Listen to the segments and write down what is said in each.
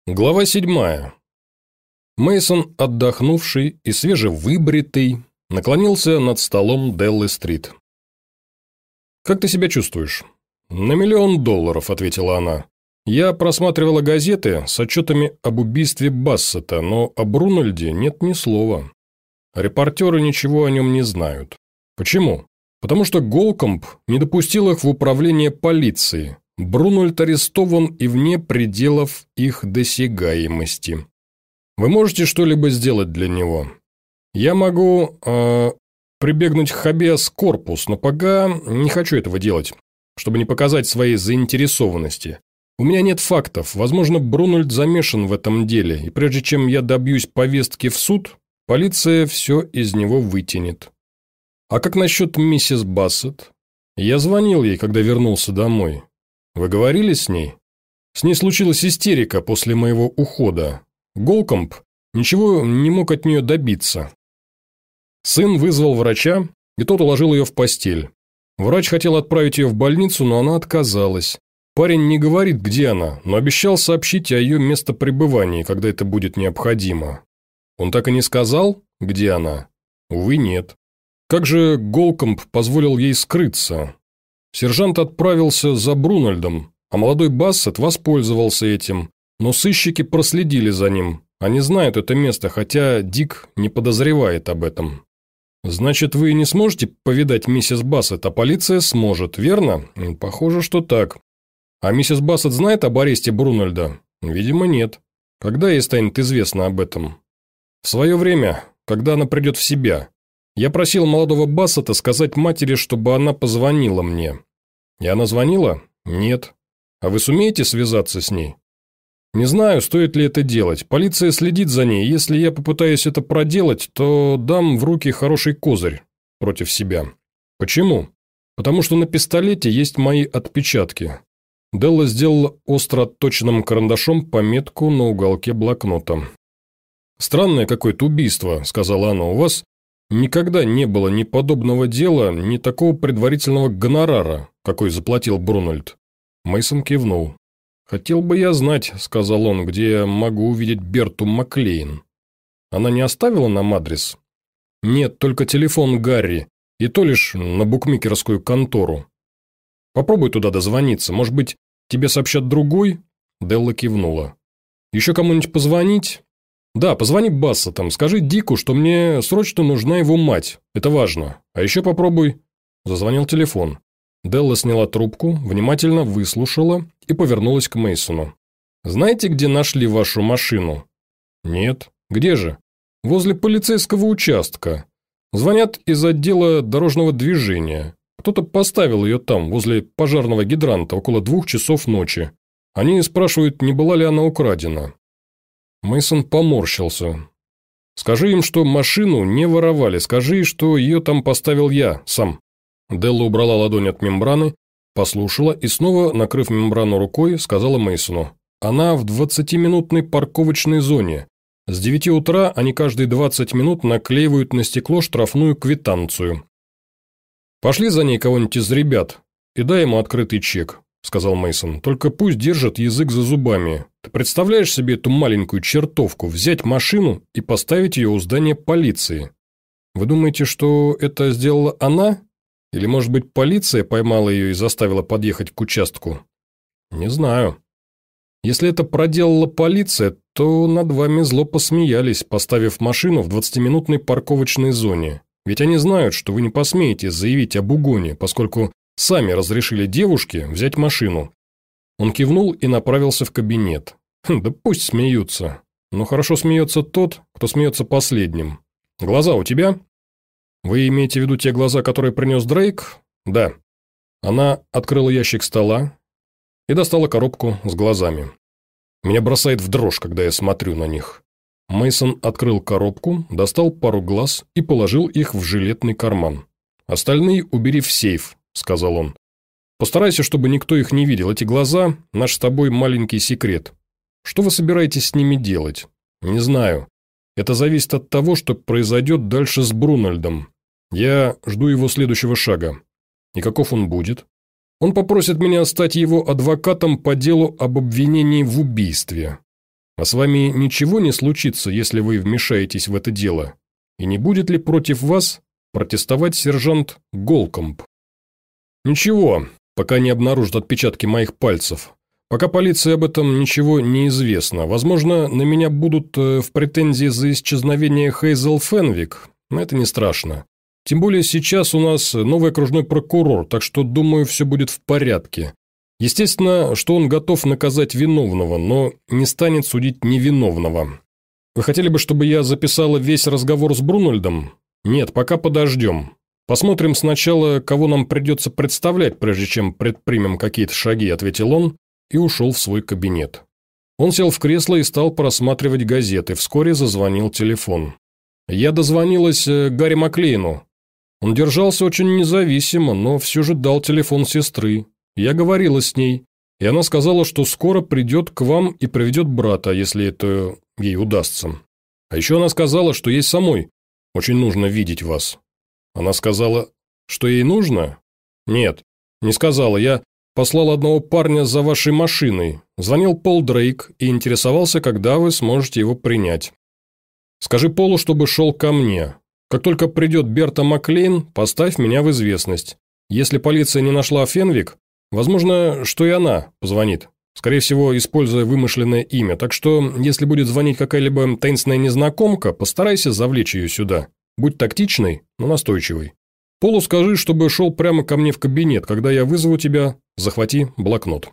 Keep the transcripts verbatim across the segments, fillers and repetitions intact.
Глава седьмая. Мейсон, отдохнувший и свежевыбритый, наклонился над столом Деллы-стрит. «Как ты себя чувствуешь?» «На миллион долларов», — ответила она. «Я просматривала газеты с отчетами об убийстве Бассета, но о Брунольде нет ни слова. Репортеры ничего о нем не знают. Почему? Потому что Голкомб не допустил их в управление полиции. Брунольд арестован и вне пределов их досягаемости. Вы можете что-либо сделать для него? Я могу э, прибегнуть к хабеас корпус, но пока не хочу этого делать, чтобы не показать своей заинтересованности. У меня нет фактов, возможно, Брунольд замешан в этом деле, и прежде чем я добьюсь повестки в суд, полиция все из него вытянет. А как насчет миссис Бассет? Я звонил ей, когда вернулся домой. Вы говорили с ней? С ней случилась истерика после моего ухода. Голкомб ничего не мог от нее добиться. Сын вызвал врача, и тот уложил ее в постель. Врач хотел отправить ее в больницу, но она отказалась. Парень не говорит, где она, но обещал сообщить о ее местопребывании, когда это будет необходимо. Он так и не сказал, где она? Увы, нет. Как же Голкомб позволил ей скрыться? Сержант отправился за Брунольдом, а молодой Бассет воспользовался этим, но сыщики проследили за ним. Они знают это место, хотя Дик не подозревает об этом. Значит, вы не сможете повидать миссис Бассет, а полиция сможет, верно? Похоже, что так. А миссис Бассет знает об аресте Брунольда? Видимо, нет. Когда ей станет известно об этом? В свое время, когда она придет в себя. Я просил молодого Бассета сказать матери, чтобы она позвонила мне. И она звонила? Нет. А вы сумеете связаться с ней? Не знаю, стоит ли это делать. Полиция следит за ней. Если я попытаюсь это проделать, то дам в руки хороший козырь против себя. Почему? Потому что на пистолете есть мои отпечатки. Делла сделала остро отточенным карандашом пометку на уголке блокнота. «Странное какое-то убийство», — сказала она. «У вас никогда не было ни подобного дела, ни такого предварительного гонорара, какой заплатил Брунольд». Мейсон кивнул. «Хотел бы я знать», — сказал он, — «где я могу увидеть Берту Маклейн». «Она не оставила нам адрес?» «Нет, только телефон Гарри, и то лишь на букмекерскую контору». «Попробуй туда дозвониться, может быть, тебе сообщат другой?» Делла кивнула. «Еще кому-нибудь позвонить?» «Да, позвони Бассетам, скажи Дику, что мне срочно нужна его мать, это важно. А еще попробуй...» Зазвонил телефон. Делла сняла трубку, внимательно выслушала и повернулась к Мейсону. «Знаете, где нашли вашу машину?» «Нет. Где же?» «Возле полицейского участка. Звонят из отдела дорожного движения. Кто-то поставил ее там, возле пожарного гидранта, около двух часов ночи. Они спрашивают, не была ли она украдена». Мейсон поморщился. «Скажи им, что машину не воровали, скажи, что ее там поставил я, сам». Делла убрала ладонь от мембраны, послушала и снова, накрыв мембрану рукой, сказала Мейсону: «Она в двадцатиминутной парковочной зоне. С девяти утра они каждые двадцать минут наклеивают на стекло штрафную квитанцию. Пошли за ней кого-нибудь из ребят и дай ему открытый чек», — сказал Мейсон. «Только пусть держит язык за зубами. Ты представляешь себе эту маленькую чертовку, взять машину и поставить ее у здания полиции? Вы думаете, что это сделала она? Или, может быть, полиция поймала ее и заставила подъехать к участку? Не знаю. Если это проделала полиция, то над вами зло посмеялись, поставив машину в двадцатиминутной парковочной зоне. Ведь они знают, что вы не посмеете заявить об угоне, поскольку сами разрешили девушке взять машину». Он кивнул и направился в кабинет. Хм, да пусть смеются. Но хорошо смеется тот, кто смеется последним. «Глаза у тебя?» «Вы имеете в виду те глаза, которые принес Дрейк?» «Да». Она открыла ящик стола и достала коробку с глазами. Меня бросает в дрожь, когда я смотрю на них. Мейсон открыл коробку, достал пару глаз и положил их в жилетный карман. «Остальные убери в сейф», — сказал он. «Постарайся, чтобы никто их не видел. Эти глаза – наш с тобой маленький секрет. Что вы собираетесь с ними делать? Не знаю. Это зависит от того, что произойдет дальше с Брунольдом. Я жду его следующего шага. И каков он будет? Он попросит меня стать его адвокатом по делу об обвинении в убийстве. А с вами ничего не случится, если вы вмешаетесь в это дело? И не будет ли против вас протестовать сержант Голкомб? Ничего, пока не обнаружат отпечатки моих пальцев. Пока полиции об этом ничего не известно. Возможно, на меня будут в претензии за исчезновение Хейзел Фенвик, но это не страшно. Тем более сейчас у нас новый окружной прокурор, так что, думаю, все будет в порядке. Естественно, что он готов наказать виновного, но не станет судить невиновного. Вы хотели бы, чтобы я записала весь разговор с Брунольдом? Нет, пока подождем. Посмотрим сначала, кого нам придется представлять, прежде чем предпримем какие-то шаги, ответил он и ушел в свой кабинет. Он сел в кресло и стал просматривать газеты. Вскоре зазвонил телефон. Я дозвонилась Гарри Маклейну. Он держался очень независимо, но все же дал телефон сестры. Я говорила с ней, и она сказала, что скоро придет к вам и приведет брата, если это ей удастся. А еще она сказала, что ей самой очень нужно видеть вас. Она сказала, что ей нужно? Нет, не сказала. Я послал одного парня за вашей машиной. Звонил Пол Дрейк и интересовался, когда вы сможете его принять. Скажи Полу, чтобы шел ко мне. Как только придет Берта Маклейн, поставь меня в известность. Если полиция не нашла Фенвик, возможно, что и она позвонит. Скорее всего, используя вымышленное имя. Так что, если будет звонить какая-либо таинственная незнакомка, постарайся завлечь ее сюда. Будь тактичной, но настойчивой. Полу скажи, чтобы шел прямо ко мне в кабинет. Когда я вызову тебя, захвати блокнот.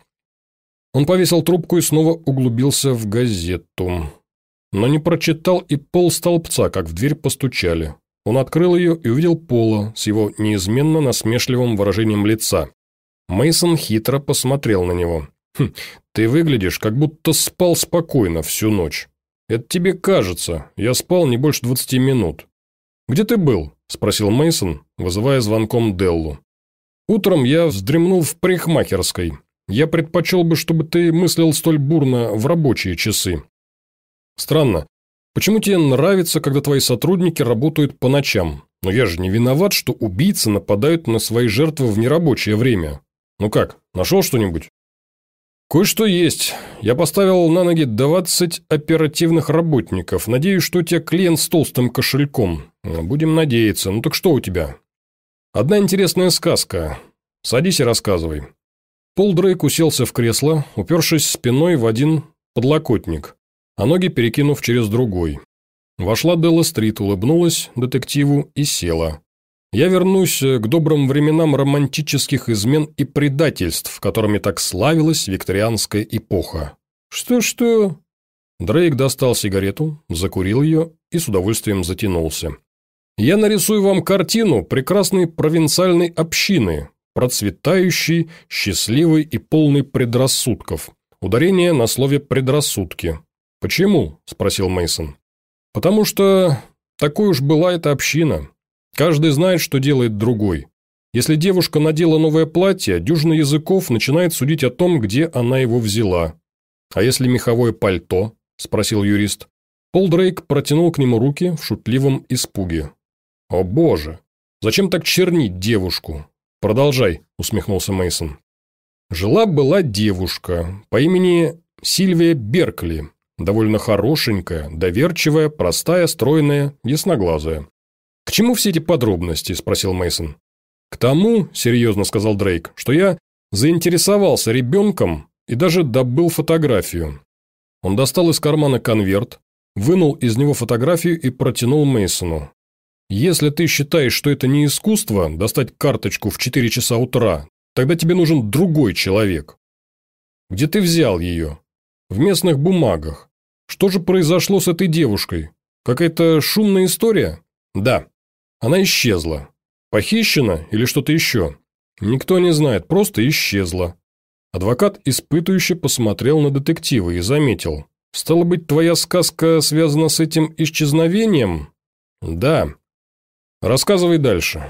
Он повесил трубку и снова углубился в газету. Но не прочитал и полстолбца, как в дверь постучали. Он открыл ее и увидел Пола с его неизменно насмешливым выражением лица. Мейсон хитро посмотрел на него. «Хм, ты выглядишь, как будто спал спокойно всю ночь. Это тебе кажется, я спал не больше двадцати минут». «Где ты был?» – спросил Мейсон, вызывая звонком Деллу. «Утром я вздремнул в парикмахерской. Я предпочел бы, чтобы ты мыслил столь бурно в рабочие часы». «Странно. Почему тебе нравится, когда твои сотрудники работают по ночам? Но я же не виноват, что убийцы нападают на свои жертвы в нерабочее время. Ну как, нашел что-нибудь?» «Кое-что есть. Я поставил на ноги двадцать оперативных работников. Надеюсь, что у тебя клиент с толстым кошельком. Будем надеяться. Ну так что у тебя?» «Одна интересная сказка. Садись и рассказывай». Пол Дрейк уселся в кресло, упершись спиной в один подлокотник, а ноги перекинув через другой. Вошла Делла Стрит, улыбнулась детективу и села. «Я вернусь к добрым временам романтических измен и предательств, которыми так славилась викторианская эпоха». «Что-что?» Дрейк достал сигарету, закурил ее и с удовольствием затянулся. «Я нарисую вам картину прекрасной провинциальной общины, процветающей, счастливой и полной предрассудков. Ударение на слове «предрассудки». «Почему?» – спросил Мейсон. «Потому что такой уж была эта община. Каждый знает, что делает другой. Если девушка надела новое платье, дюжина языков начинает судить о том, где она его взяла». «А если меховое пальто?» – спросил юрист. Пол Дрейк протянул к нему руки в шутливом испуге. «О боже! Зачем так чернить девушку?» «Продолжай», – усмехнулся Мейсон. «Жила-была девушка по имени Сильвия Беркли, довольно хорошенькая, доверчивая, простая, стройная, ясноглазая». «К чему все эти подробности?» – спросил Мейсон. «К тому, – серьезно сказал Дрейк, – что я заинтересовался ребенком и даже добыл фотографию». Он достал из кармана конверт, вынул из него фотографию и протянул Мейсону. «Если ты считаешь, что это не искусство, достать карточку в четыре часа утра, тогда тебе нужен другой человек». «Где ты взял ее?» «В местных бумагах. Что же произошло с этой девушкой? Какая-то шумная история?» «Да. Она исчезла. Похищена или что-то еще?» «Никто не знает, просто исчезла». Адвокат испытующе посмотрел на детектива и заметил. «Стало быть, твоя сказка связана с этим исчезновением?» «Да». «Рассказывай дальше».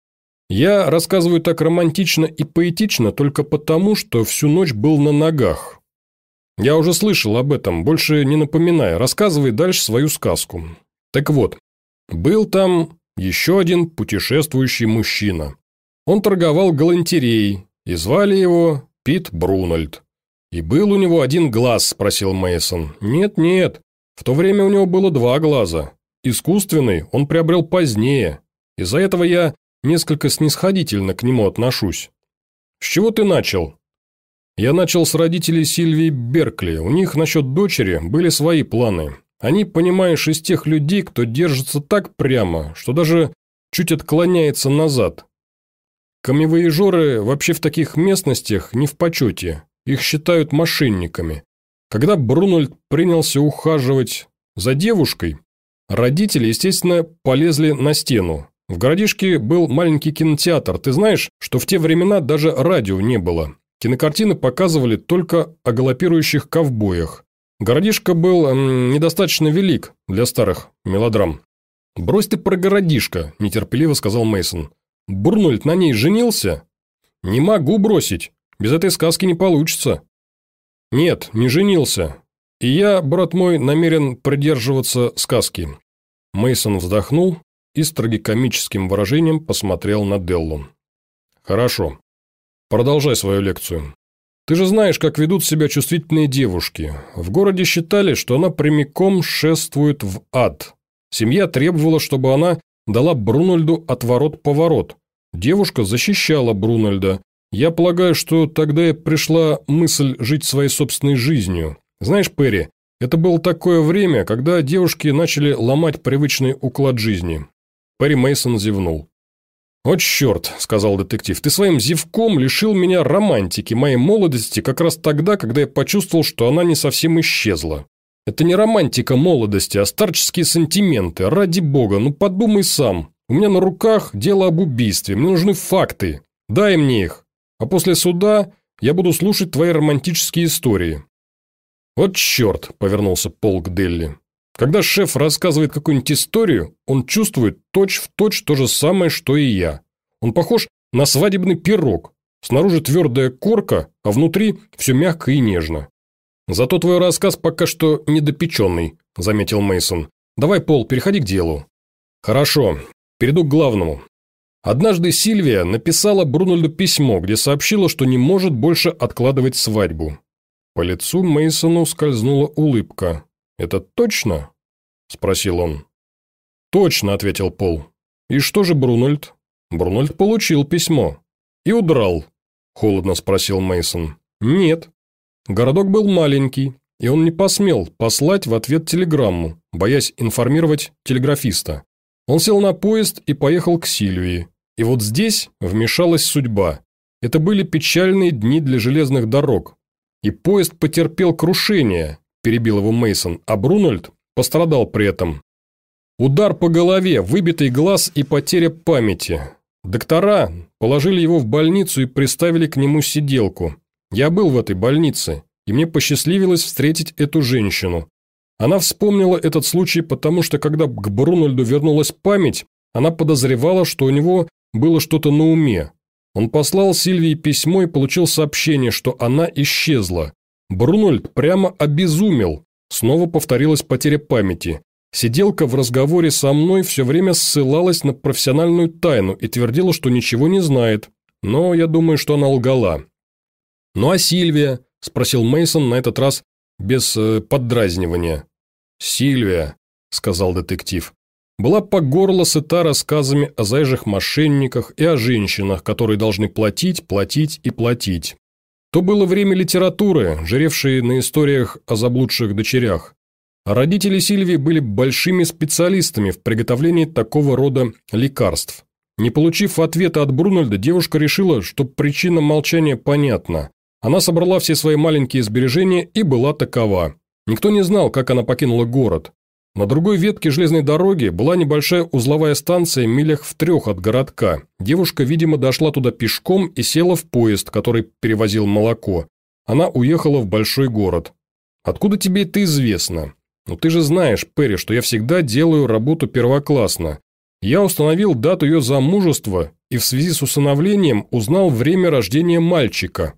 «Я рассказываю так романтично и поэтично только потому, что всю ночь был на ногах». «Я уже слышал об этом, больше не напоминай. Рассказывай дальше свою сказку». «Так вот, был там еще один путешествующий мужчина. Он торговал галантереей, и звали его Пит Брунольд. «И был у него один глаз?» – спросил Мейсон. «Нет-нет, в то время у него было два глаза. Искусственный он приобрел позднее. Из-за этого я несколько снисходительно к нему отношусь». «С чего ты начал?» «Я начал с родителей Сильвии Беркли. У них насчет дочери были свои планы. Они, понимаешь, из тех людей, кто держится так прямо, что даже чуть отклоняется назад. Камевояжеры вообще в таких местностях не в почете. Их считают мошенниками. Когда Брунольд принялся ухаживать за девушкой, родители, естественно, полезли на стену. В городишке был маленький кинотеатр. Ты знаешь, что в те времена даже радио не было. Кинокартины показывали только о галопирующих ковбоях. Городишко был м, недостаточно велик для старых мелодрам. «Брось ты про городишко», – нетерпеливо сказал Мейсон. «Брунольд на ней женился?» «Не могу бросить. Без этой сказки не получится». «Нет, не женился. И я, брат мой, намерен придерживаться сказки». Мейсон вздохнул и с трагикомическим выражением посмотрел на Деллу. «Хорошо. Продолжай свою лекцию. Ты же знаешь, как ведут себя чувствительные девушки. В городе считали, что она прямиком шествует в ад. Семья требовала, чтобы она дала Брунольду отворот-поворот. Девушка защищала Брунольда. Я полагаю, что тогда и пришла мысль жить своей собственной жизнью. Знаешь, Перри, это было такое время, когда девушки начали ломать привычный уклад жизни». Перри Мейсон зевнул. «О, черт», – сказал детектив, – «ты своим зевком лишил меня романтики, моей молодости, как раз тогда, когда я почувствовал, что она не совсем исчезла. Это не романтика молодости, а старческие сантименты. Ради бога, ну подумай сам. У меня на руках дело об убийстве, мне нужны факты. Дай мне их. А после суда я буду слушать твои романтические истории». «Вот черт», – повернулся Пол к Делли. «Когда шеф рассказывает какую-нибудь историю, он чувствует точь-в-точь то же самое, что и я. Он похож на свадебный пирог. Снаружи твердая корка, а внутри все мягко и нежно». «Зато твой рассказ пока что недопеченный», – заметил Мейсон. «Давай, Пол, переходи к делу». «Хорошо, перейду к главному. Однажды Сильвия написала Брунольду письмо, где сообщила, что не может больше откладывать свадьбу». По лицу Мейсону скользнула улыбка. «Это точно?» – спросил он. «Точно», – ответил Пол. «И что же Брунольд?» «Брунольд получил письмо». «И удрал?» – холодно спросил Мейсон. «Нет. Городок был маленький, и он не посмел послать в ответ телеграмму, боясь информировать телеграфиста. Он сел на поезд и поехал к Сильвии. И вот здесь вмешалась судьба. Это были печальные дни для железных дорог. И поезд потерпел крушение», – перебил его Мейсон, а Брунольд пострадал при этом. Удар по голове, выбитый глаз и потеря памяти. Доктора положили его в больницу и приставили к нему сиделку. Я был в этой больнице, и мне посчастливилось встретить эту женщину. Она вспомнила этот случай, потому что, когда к Брунольду вернулась память, она подозревала, что у него было что-то на уме. Он послал Сильвии письмо и получил сообщение, что она исчезла. Брунольд прямо обезумел. Снова повторилась потеря памяти. Сиделка в разговоре со мной все время ссылалась на профессиональную тайну и твердила, что ничего не знает. Но я думаю, что она лгала. «Ну а Сильвия?» – спросил Мейсон на этот раз без э, поддразнивания. «Сильвия», – сказал детектив, – была по горло сыта рассказами о заезжих мошенниках и о женщинах, которые должны платить, платить и платить. То было время литературы, жиревшей на историях о заблудших дочерях. А родители Сильвии были большими специалистами в приготовлении такого рода лекарств. Не получив ответа от Брунольда, девушка решила, что причина молчания понятна. Она собрала все свои маленькие сбережения и была такова. Никто не знал, как она покинула город. На другой ветке железной дороги была небольшая узловая станция милях в трех от городка. Девушка, видимо, дошла туда пешком и села в поезд, который перевозил молоко. Она уехала в большой город. «Откуда тебе это известно?» «Ну ты же знаешь, Перри, что я всегда делаю работу первоклассно. Я установил дату ее замужества и в связи с усыновлением узнал время рождения мальчика».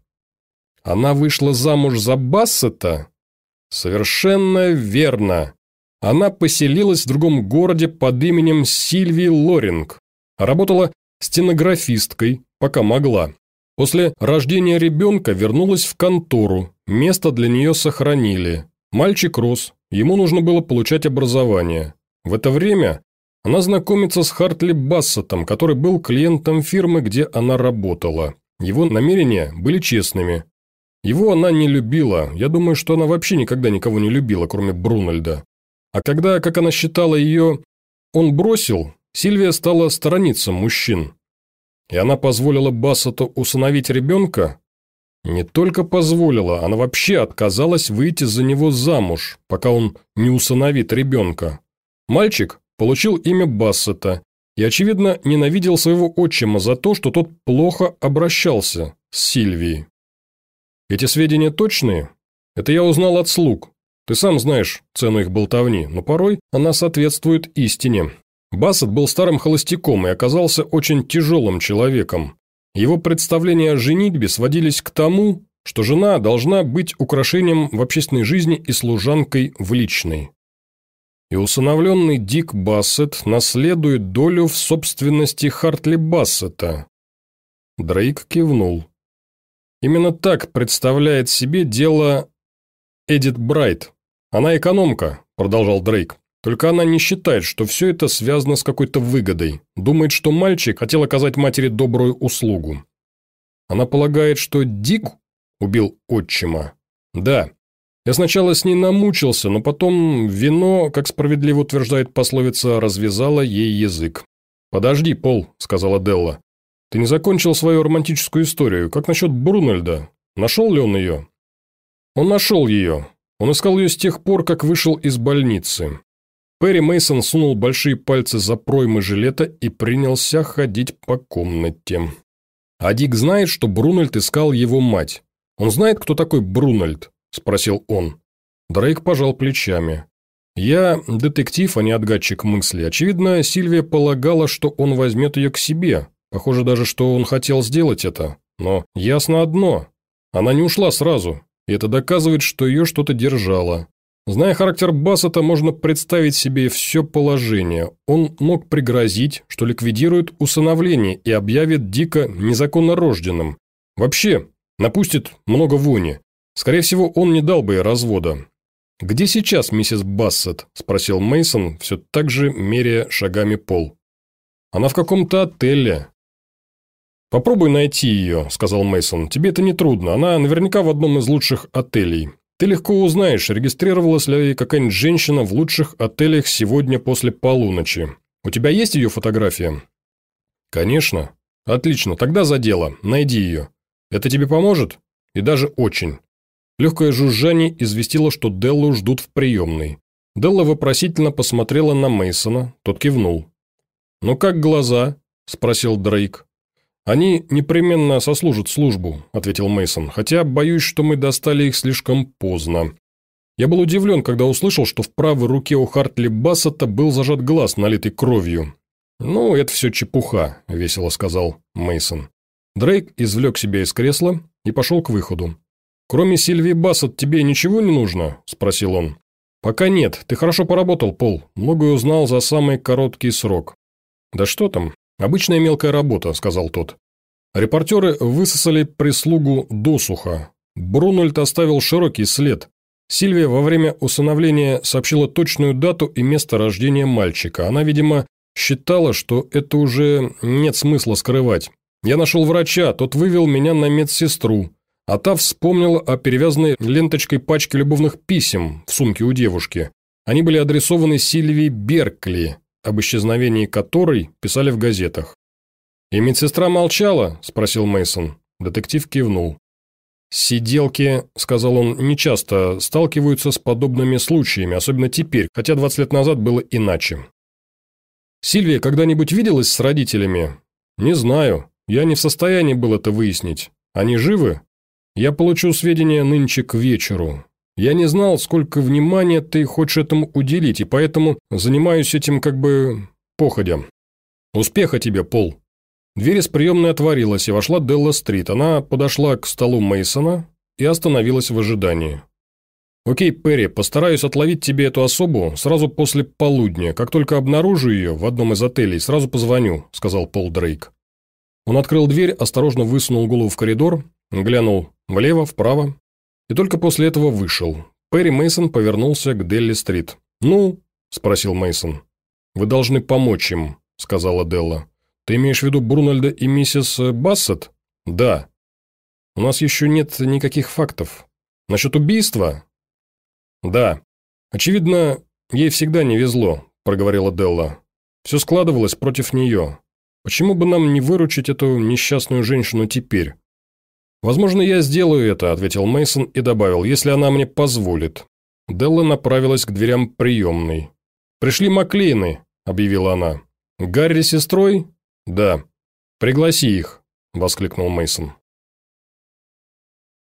«Она вышла замуж за Бассета?» «Совершенно верно. Она поселилась в другом городе под именем Сильвии Лоринг. Работала стенографисткой, пока могла. После рождения ребенка вернулась в контору. место для нее сохранили. Мальчик рос, ему нужно было получать образование. В это время она знакомится с Хартли Бассеттом, который был клиентом фирмы, где она работала. Его намерения были честными. Его она не любила, я думаю, что она вообще никогда никого не любила, кроме Брунольда. А когда, как она считала, ее он бросил, Сильвия стала сторониться мужчин. И она позволила Бассетту усыновить ребенка? Не только позволила, она вообще отказалась выйти за него замуж, пока он не усыновит ребенка. Мальчик получил имя Бассетта и, очевидно, ненавидел своего отчима за то, что тот плохо обращался с Сильвией. Эти сведения точные? Это я узнал от слуг. Ты сам знаешь цену их болтовни, но порой она соответствует истине. Бассетт был старым холостяком и оказался очень тяжелым человеком. Его представления о женитьбе сводились к тому, что жена должна быть украшением в общественной жизни и служанкой в личной. И усыновленный Дик Бассетт наследует долю в собственности Хартли Бассетта. Дрейк кивнул. Именно так представляет себе дело Эдит Брайт. Она экономка, продолжал Дрейк. Только она не считает, что все это связано с какой-то выгодой. Думает, что мальчик хотел оказать матери добрую услугу. Она полагает, что Дик убил отчима. Да. Я сначала с ней намучился, но потом вино, как справедливо утверждает пословица, развязало ей язык. «Подожди, Пол», — сказала Делла. «Ты не закончил свою романтическую историю. Как насчет Брунольда? Нашел ли он ее?» «Он нашел ее. Он искал ее с тех пор, как вышел из больницы». Перри Мейсон сунул большие пальцы за проймы жилета и принялся ходить по комнате. «А Дик знает, что Брунольд искал его мать. Он знает, кто такой Брунольд?» – спросил он. Дрейк пожал плечами. «Я детектив, а не отгадчик мысли. Очевидно, Сильвия полагала, что он возьмет ее к себе. Похоже даже, что он хотел сделать это. Но ясно одно. Она не ушла сразу, и это доказывает, что ее что-то держало. Зная характер Бассетта, можно представить себе все положение. Он мог пригрозить, что ликвидирует усыновление и объявит Дика незаконно рожденным. Вообще, напустит много вони. Скорее всего, он не дал бы ей развода. «Где сейчас миссис Бассетт?» – спросил Мейсон, все так же меряя шагами пол. «Она в каком-то отеле». «Попробуй найти ее», – сказал Мейсон. «Тебе это не трудно. Она наверняка в одном из лучших отелей. Ты легко узнаешь, регистрировалась ли какая-нибудь женщина в лучших отелях сегодня после полуночи. У тебя есть ее фотография?» «Конечно». «Отлично, тогда за дело. Найди ее. Это тебе поможет?» «И даже очень». Легкое жужжание известило, что Деллу ждут в приемной. Делла вопросительно посмотрела на Мейсона, тот кивнул. «Ну как глаза?» – спросил Дрейк. «Они непременно сослужат службу», – ответил Мейсон, «хотя боюсь, что мы достали их слишком поздно. Я был удивлен, когда услышал, что в правой руке у Хартли Бассетта был зажат глаз, налитый кровью». «Ну, это все чепуха», – весело сказал Мейсон. Дрейк извлек себя из кресла и пошел к выходу. «Кроме Сильвии Бассетт тебе ничего не нужно?» – спросил он. «Пока нет. Ты хорошо поработал, Пол. Многое узнал за самый короткий срок». «Да что там? Обычная мелкая работа», – сказал тот. Репортеры высосали прислугу досуха. Брунольд оставил широкий след. Сильвия во время усыновления сообщила точную дату и место рождения мальчика. Она, видимо, считала, что это уже нет смысла скрывать. Я нашел врача, тот вывел меня на медсестру. А та вспомнила о перевязанной ленточкой пачке любовных писем в сумке у девушки. Они были адресованы Сильвии Беркли, об исчезновении которой писали в газетах. «И медсестра молчала?» – спросил Мейсон. Детектив кивнул. «Сиделки, – сказал он, – нечасто сталкиваются с подобными случаями, особенно теперь, хотя двадцать лет назад было иначе». «Сильвия когда-нибудь виделась с родителями?» «Не знаю. Я не в состоянии был это выяснить. Они живы?» «Я получу сведения нынче к вечеру. Я не знал, сколько внимания ты хочешь этому уделить, и поэтому занимаюсь этим как бы походя. Успеха тебе, Пол». Дверь из приемной отворилась, и вошла Делла Стрит. Она подошла к столу Мейсона и остановилась в ожидании. «Окей, Перри, постараюсь отловить тебе эту особу сразу после полудня. Как только обнаружу ее в одном из отелей, сразу позвоню», – сказал Пол Дрейк. Он открыл дверь, осторожно высунул голову в коридор, глянул влево, вправо и только после этого вышел. Перри Мейсон повернулся к Делли-стрит. «Ну?» – спросил Мейсон. «Вы должны помочь им», – сказала Делла. «Ты имеешь в виду Брунальда и миссис Бассет?» «Да». «У нас еще нет никаких фактов. Насчет убийства?» «Да. Очевидно, ей всегда не везло», – проговорила Делла. «Все складывалось против нее. Почему бы нам не выручить эту несчастную женщину теперь?» «Возможно, я сделаю это», – ответил Мейсон и добавил, «если она мне позволит». Делла направилась к дверям приемной. «Пришли Маклейны», – объявила она. «Гарри с сестрой?» «Да». «Пригласи их», – воскликнул Мейсон.